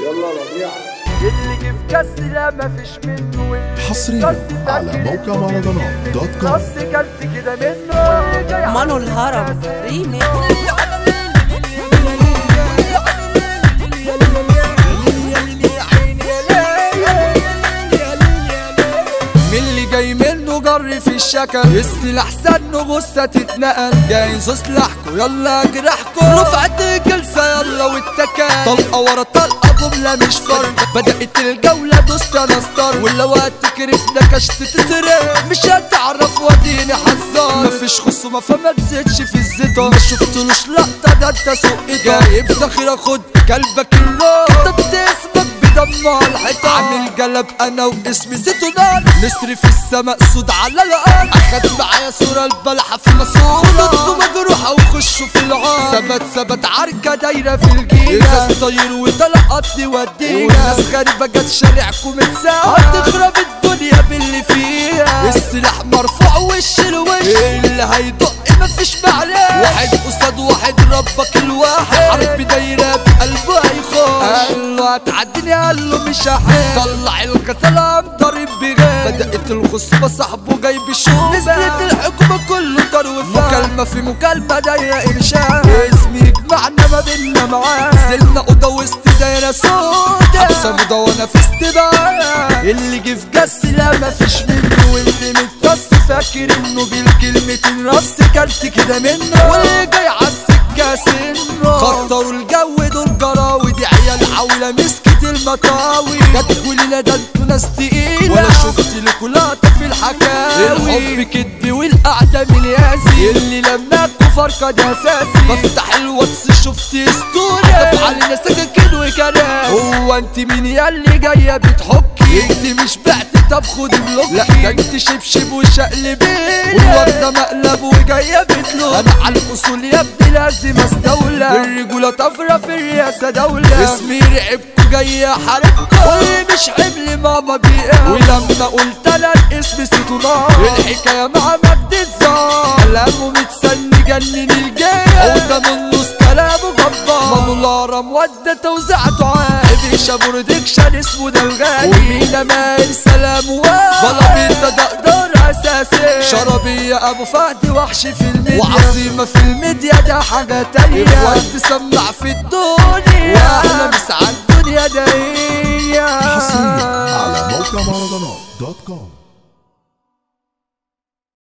يلا ربيع اللي جه في كاس لا مفيش منه حصريا على موقع مارادونا دوت كوم. بس كلت كده منه مانو الهرم ريميكس. اللي جاي منه جر في الشكل السلاح سنه غصة تتنقل جايزوا سلاحكوا يلا جرحكوا رفعت الجلسة يلا واتكل طلقة ورا طلقة جملة مش فرد بدأت الجولة دوست انا ستار ولا وقت كرفنا كشت تسرق مش هتعرف وديني حذار مفيش خصومة فما تزيدش في الزيطة ما شفتلوش لقطة ده انت سوق جايب ذخيرة خد كلبك اللون كتبت اسمك بدمع الحيطة عامل جلب انا واسمي زيتونان نسر في السماء سود على الارض اخد معايا صورة البلحة في مسؤول خدودكم مجروحة وخشوا في العار ثبت عركة دايرة في الجيزة ازاز طير وطلقتني ودينا وناس غريبة جت شارعكم متساوى هتخرب الدنيا باللي فيها السلاح مرفوع وش الوش اللي هيدق مفيش معلش واحد قصاد واحد ربك الواحد حرب دايرة بقلبه هيخش قال له هتعديني قال له مش هحل طلع الكسلام ضارب بغير بدأت الخصومة صاحبه جاي بشومة نزلت الحكومة كله طار وفاق مكالمة في مكالمة دايرة إرشاد اسمي يجمعنا ما بينا معاه نزلنا أوضة وسط دايرة سودا حبسة مدونة في استباق اللي جه في جس لا مفيش منه واللي متكس فاكر انه بالكلمتين رص كلت كده منه واللي جاي عالسكة سنه خطروا الجو دول جراوي دي عيال عولة مسكت المطاوي جاتكوا لينا ده انتوا ناس تقيلة ولا شفت لكوا لقطة في الحكاوي الحب كدب والقعدة من ياسي اللي لماكوا فرقة ده اساسي بفتح الواتس شفت ستوري هتف علينا سكاكين وكراسي هو انت مين ياللي جاية بتحكي انت مش بعت طب خد بلوكي لا ده انت شبشب وشقلبين والوردة مقلب وجاية بتلوك انا على الاصول يا ابني لازم استولى الرجولة طفرة في الرئاسة دولة اسمي رعبكوا جاية حاربكوا واللي مش حمل ماما بيقى ولما قلت انا الاسم ستونار الحكاية مع مجد الزار كلامه متسني جنن الجاية عودة من نص كلامه جبار مانو الهرم ودى توزيعته عادي شابور ديكشن اسمه ده الغالي ومينا مايل سلام بلابيطة ده قدر اساسي شربية ابو فهد وحش في الميديا وعظيمة في الميديا ده حاجة تانية وانت سمع في الدنيا واحنا مسعى الدنيا ده هي حصريا على موقع مارادونا دوت كوم.